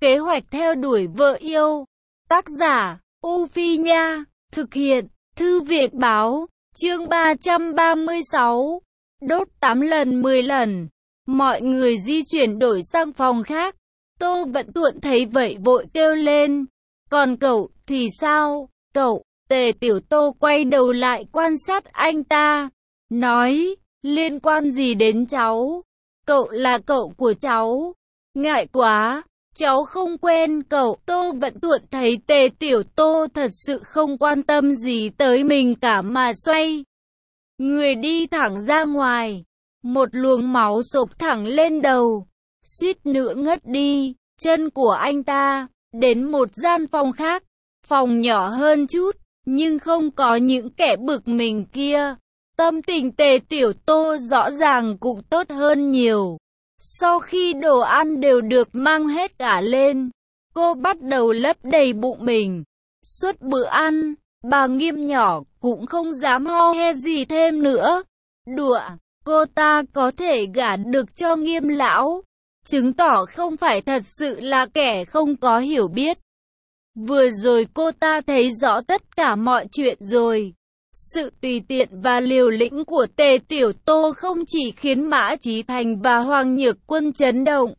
Kế hoạch theo đuổi vợ yêu. Tác giả, U Phi Nha. Thực hiện, Thư viện Báo. Chương 336. Đốt 8 lần 10 lần. Mọi người di chuyển đổi sang phòng khác. Tô Vận Tuộn thấy vậy vội kêu lên. Còn cậu thì sao? Cậu, Tề Tiểu Tô quay đầu lại quan sát anh ta. Nói, liên quan gì đến cháu? Cậu là cậu của cháu. Ngại quá, cháu không quen cậu. Tô Vận Tuộn thấy Tề Tiểu Tô thật sự không quan tâm gì tới mình cả mà xoay người đi thẳng ra ngoài. Một luồng máu xộc thẳng lên đầu, suýt nữa ngất đi. Chân của anh ta đến một gian phòng khác, phòng nhỏ hơn chút, nhưng không có những kẻ bực mình kia. Tâm tình Tề Tiểu Tô rõ ràng cũng tốt hơn nhiều. Sau khi đồ ăn đều được mang hết cả lên, cô bắt đầu lấp đầy bụng mình. Suốt bữa ăn, bà Nghiêm nhỏ cũng không dám ho he gì thêm nữa. Đùa, cô ta có thể gả được cho Nghiêm lão, chứng tỏ không phải thật sự là kẻ không có hiểu biết. Vừa rồi cô ta thấy rõ tất cả mọi chuyện rồi. Sự tùy tiện và liều lĩnh của Tề Tiểu Tô không chỉ khiến Mã Chí Thành và Hoàng Nhược Quân chấn động,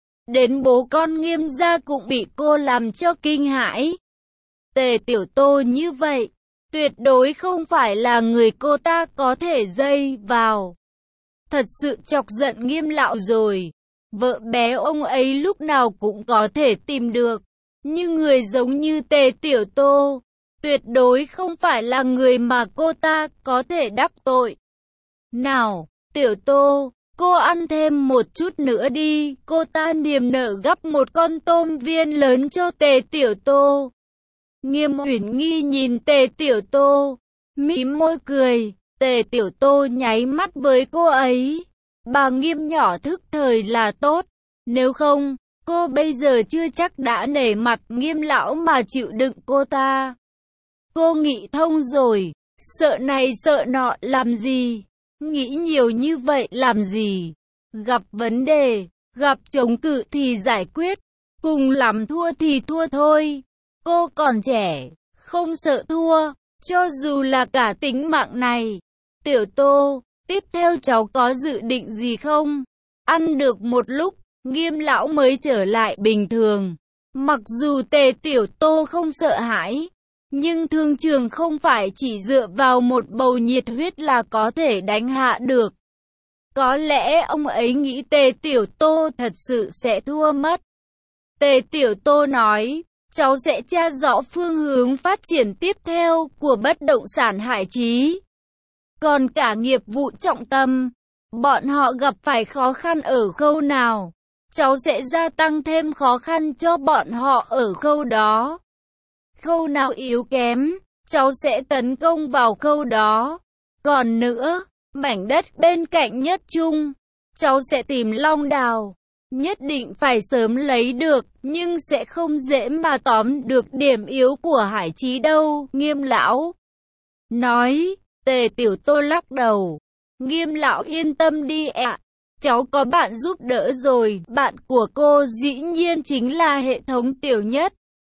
đến bố con Nghiêm gia cũng bị cô làm cho kinh hãi. Tề Tiểu Tô như vậy, tuyệt đối không phải là người cô ta có thể dây vào. Thật sự chọc giận Nghiêm lão rồi. Vợ bé ông ấy lúc nào cũng có thể tìm được, nhưng người giống như Tề Tiểu Tô tuyệt đối không phải là người mà cô ta có thể đắc tội. Nào, Tiểu Tô, cô ăn thêm một chút nữa đi. Cô ta niềm nở gắp một con tôm viên lớn cho Tề Tiểu Tô. Nghiêm Uyển Nghi nhìn Tề Tiểu Tô, mím môi cười. Tề Tiểu Tô nháy mắt với cô ấy. Bà Nghiêm nhỏ thức thời là tốt, nếu không, cô bây giờ chưa chắc đã nể mặt Nghiêm lão mà chịu đựng cô ta. Cô nghĩ thông rồi, sợ này sợ nọ làm gì, nghĩ nhiều như vậy làm gì. Gặp vấn đề, gặp chống cự thì giải quyết, cùng lắm thua thì thua thôi. Cô còn trẻ, không sợ thua, cho dù là cả tính mạng này. Tiểu Tô, tiếp theo cháu có dự định gì không? Ăn được một lúc, Nghiêm lão mới trở lại bình thường. Mặc dù Tề Tiểu Tô không sợ hãi, nhưng thương trường không phải chỉ dựa vào một bầu nhiệt huyết là có thể đánh hạ được. Có lẽ ông ấy nghĩ Tề Tiểu Tô thật sự sẽ thua mất. Tề Tiểu Tô nói, cháu sẽ tra rõ phương hướng phát triển tiếp theo của bất động sản Hải Chí. Còn cả nghiệp vụ trọng tâm, bọn họ gặp phải khó khăn ở khâu nào, cháu sẽ gia tăng thêm khó khăn cho bọn họ ở khâu đó. Khâu nào yếu kém, cháu sẽ tấn công vào khâu đó. Còn nữa, mảnh đất bên cạnh Nhất Trung, cháu sẽ tìm Long Đào. Nhất định phải sớm lấy được, nhưng sẽ không dễ mà tóm được điểm yếu của Hải Chí đâu. Nghiêm lão nói. Tề Tiểu Tô lắc đầu. Nghiêm lão yên tâm đi ạ. Cháu có bạn giúp đỡ rồi. Bạn của cô dĩ nhiên chính là hệ thống Tiểu Nhất.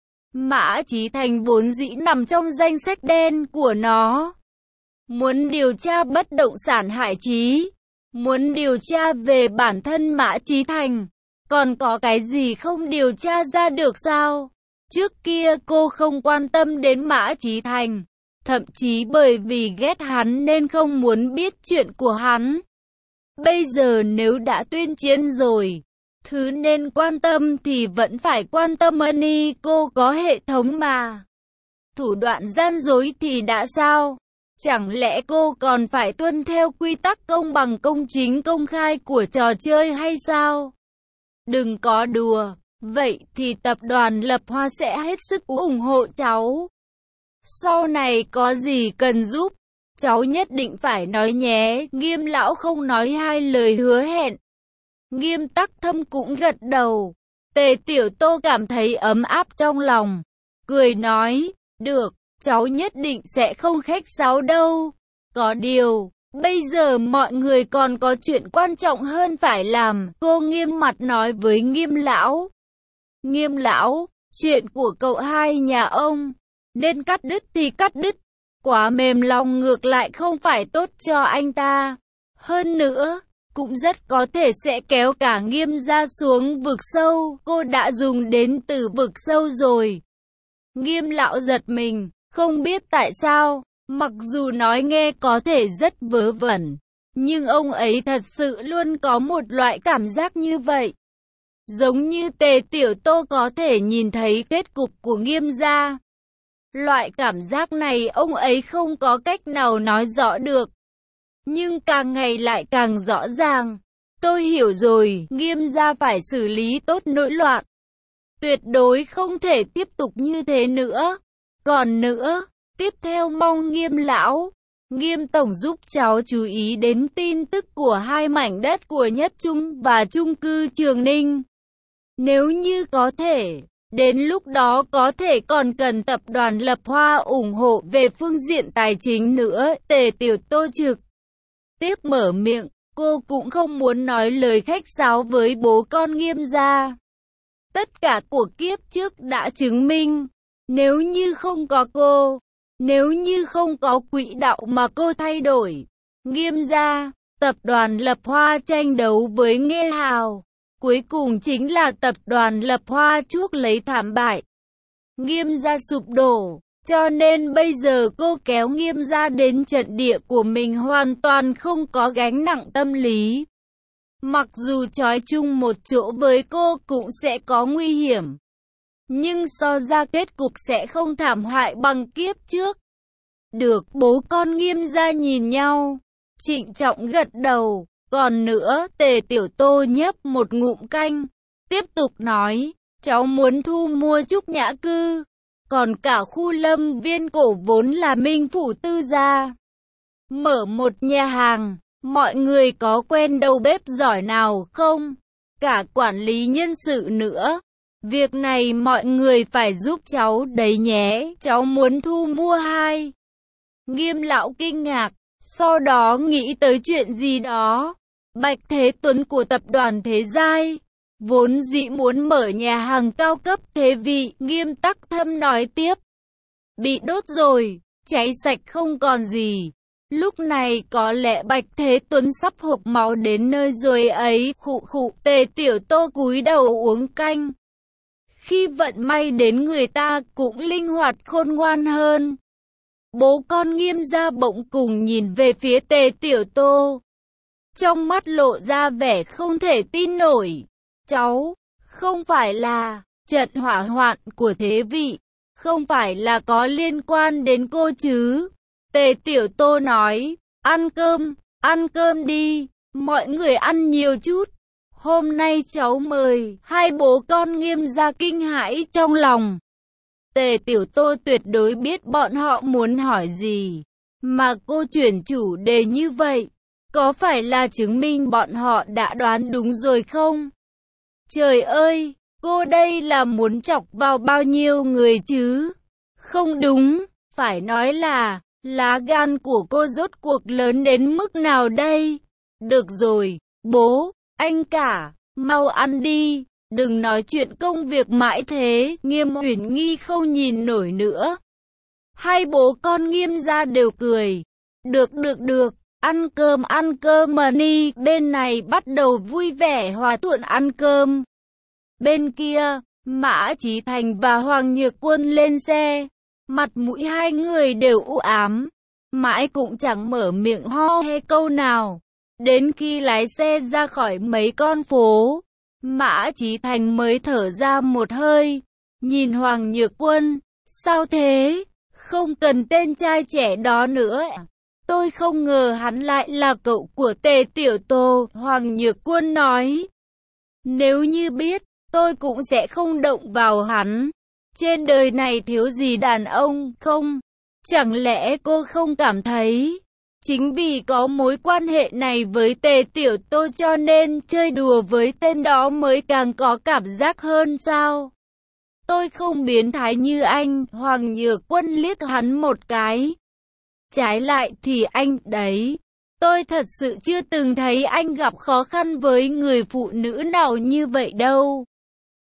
Mã Chí Thành vốn dĩ nằm trong danh sách đen của nó. Muốn điều tra bất động sản Hải Chí, muốn điều tra về bản thân Mã Chí Thành, còn có cái gì không điều tra ra được sao? Trước kia cô không quan tâm đến Mã Chí Thành, thậm chí bởi vì ghét hắn nên không muốn biết chuyện của hắn. Bây giờ nếu đã tuyên chiến rồi, thứ nên quan tâm thì vẫn phải quan tâm. Ân cô có hệ thống mà. Thủ đoạn gian dối thì đã sao? Chẳng lẽ cô còn phải tuân theo quy tắc công bằng công chính công khai của trò chơi hay sao? Đừng có đùa, vậy thì tập đoàn Lập Hoa sẽ hết sức ủng hộ cháu. Sau này có gì cần giúp, cháu nhất định phải nói nhé. Nghiêm lão không nói hai lời hứa hẹn. Nghiêm Tắc Thâm cũng gật đầu. Tề Tiểu Tô cảm thấy ấm áp trong lòng, cười nói, được, cháu nhất định sẽ không khách sáo đâu. Có điều, bây giờ mọi người còn có chuyện quan trọng hơn phải làm. Cô nghiêm mặt nói với Nghiêm lão. Nghiêm lão, chuyện của cậu hai nhà ông, nên cắt đứt thì cắt đứt. Quá mềm lòng ngược lại không phải tốt cho anh ta. Hơn nữa, cũng rất có thể sẽ kéo cả Nghiêm gia xuống vực sâu. Cô đã dùng đến từ vực sâu rồi. Nghiêm lão giật mình, không biết tại sao, mặc dù nói nghe có thể rất vớ vẩn, nhưng ông ấy thật sự luôn có một loại cảm giác như vậy. Giống như Tề Tiểu Tô có thể nhìn thấy kết cục của Nghiêm gia. Loại cảm giác này ông ấy không có cách nào nói rõ được. Nhưng càng ngày lại càng rõ ràng. Tôi hiểu rồi, Nghiêm gia phải xử lý tốt nỗi loạn. Tuyệt đối không thể tiếp tục như thế nữa. Còn nữa, tiếp theo mong Nghiêm lão, Nghiêm tổng giúp cháu chú ý đến tin tức của hai mảnh đất của Nhất Trung và chung cư Trường Ninh. Nếu như có thể, đến lúc đó có thể còn cần tập đoàn Lập Hoa ủng hộ về phương diện tài chính nữa. Tề Tiểu Tô trực tiếp mở miệng, cô cũng không muốn nói lời khách sáo với bố con Nghiêm gia. Tất cả của kiếp trước đã chứng minh, nếu như không có cô, nếu như không có quỹ đạo mà cô thay đổi, Nghiêm gia, tập đoàn Lập Hoa tranh đấu với Nghê Hào, cuối cùng chính là tập đoàn Lập Hoa chuốc lấy thảm bại. Nghiêm gia sụp đổ, cho nên bây giờ cô kéo Nghiêm gia đến trận địa của mình hoàn toàn không có gánh nặng tâm lý. Mặc dù trói chung một chỗ với cô cũng sẽ có nguy hiểm, nhưng so ra kết cục sẽ không thảm hại bằng kiếp trước. Được, bố con Nghiêm gia nhìn nhau, trịnh trọng gật đầu. Còn nữa, Tề Tiểu Tô nhấp một ngụm canh, tiếp tục nói, cháu muốn thu mua Trúc Nhã Cư, còn cả khu Lâm Viên cổ vốn là Minh Phủ Tư gia. Mở một nhà hàng, mọi người có quen đầu bếp giỏi nào không? Cả quản lý nhân sự nữa. Việc này mọi người phải giúp cháu đấy nhé, cháu muốn thu mua hai. Nghiêm lão kinh ngạc, sau đó nghĩ tới chuyện gì đó. Bạch Thế Tuấn của tập đoàn Thế Giai, vốn dĩ muốn mở nhà hàng cao cấp thế vị, Nghiêm Tắc Thâm nói tiếp. Bị đốt rồi, cháy sạch không còn gì. Lúc này có lẽ Bạch Thế Tuấn sắp hộc máu đến nơi rồi ấy. Khụ khụ, Tề Tiểu Tô cúi đầu uống canh. Khi vận may đến người ta cũng linh hoạt khôn ngoan hơn. Bố con Nghiêm gia bỗng cùng nhìn về phía Tề Tiểu Tô. Trong mắt lộ ra vẻ không thể tin nổi. Cháu, không phải là trận hỏa hoạn của thế vị, không phải là có liên quan đến cô chứ? Tề Tiểu Tô nói, ăn cơm đi, mọi người ăn nhiều chút. Hôm nay cháu mời. Hai bố con Nghiêm gia kinh hãi trong lòng. Tề Tiểu Tô tuyệt đối biết bọn họ muốn hỏi gì, mà cô chuyển chủ đề như vậy, có phải là chứng minh bọn họ đã đoán đúng rồi không? Trời ơi, cô đây là muốn chọc vào bao nhiêu người chứ? Không đúng, phải nói là lá gan của cô rốt cuộc lớn đến mức nào đây? Được rồi, bố, anh cả, mau ăn đi, đừng nói chuyện công việc mãi thế. Nghiêm Uyển Nghi không nhìn nổi nữa. Hai bố con Nghiêm gia đều cười. Được, ăn cơm mà đi. Bên này bắt đầu vui vẻ hòa thuận ăn cơm. Bên kia, Mã Chí Thành và Hoàng Nhược Quân lên xe. Mặt mũi hai người đều u ám, mãi cũng chẳng mở miệng ho he câu nào. Đến khi lái xe ra khỏi mấy con phố, Mã Chí Thành mới thở ra một hơi, nhìn Hoàng Nhược Quân, sao thế? Không cần tên trai trẻ đó nữa. Tôi không ngờ hắn lại là cậu của Tề Tiểu Tô. Hoàng Nhược Quân nói, nếu như biết, tôi cũng sẽ không động vào hắn. Trên đời này thiếu gì đàn ông không? Chẳng lẽ cô không cảm thấy chính vì có mối quan hệ này với Tề Tiểu Tô cho nên chơi đùa với tên đó mới càng có cảm giác hơn sao? Tôi không biến thái như anh. Hoàng Nhược Quân liếc hắn một cái. Trái lại thì anh đấy, tôi thật sự chưa từng thấy anh gặp khó khăn với người phụ nữ nào như vậy đâu.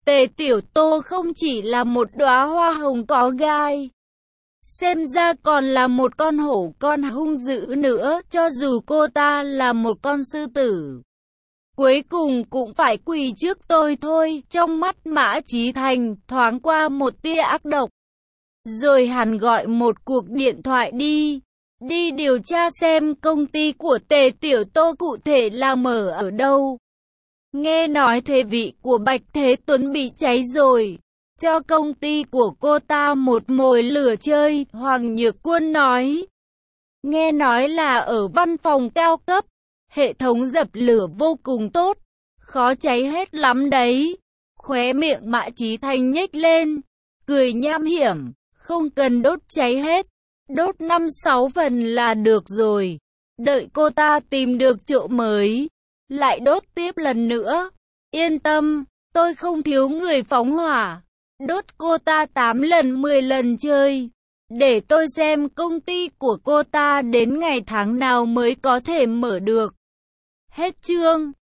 Tề Tiểu Tô không chỉ là một đóa hoa hồng có gai, xem ra còn là một con hổ con hung dữ nữa, cho dù cô ta là một con sư tử. Cuối cùng cũng phải quỳ trước tôi thôi. Trong mắt Mã Chí Thành thoáng qua một tia ác độc. Rồi hắn gọi một cuộc điện thoại đi điều tra xem công ty của Tề Tiểu Tô cụ thể là mở ở đâu. Nghe nói thế vị của Bạch Thế Tuấn bị cháy rồi, cho công ty của cô ta một mồi lửa chơi. Hoàng Nhược Quân nói, nghe nói là ở văn phòng cao cấp, hệ thống dập lửa vô cùng tốt, khó cháy hết lắm đấy. Khóe miệng Mã Chí Thành nhếch lên, cười nham hiểm, không cần đốt cháy hết, đốt 5-6 phần là được rồi. Đợi cô ta tìm được chỗ mới, lại đốt tiếp lần nữa. Yên tâm, tôi không thiếu người phóng hỏa. Đốt cô ta 8 lần 10 lần chơi. Để tôi xem công ty của cô ta đến ngày tháng nào mới có thể mở được. Hết chương.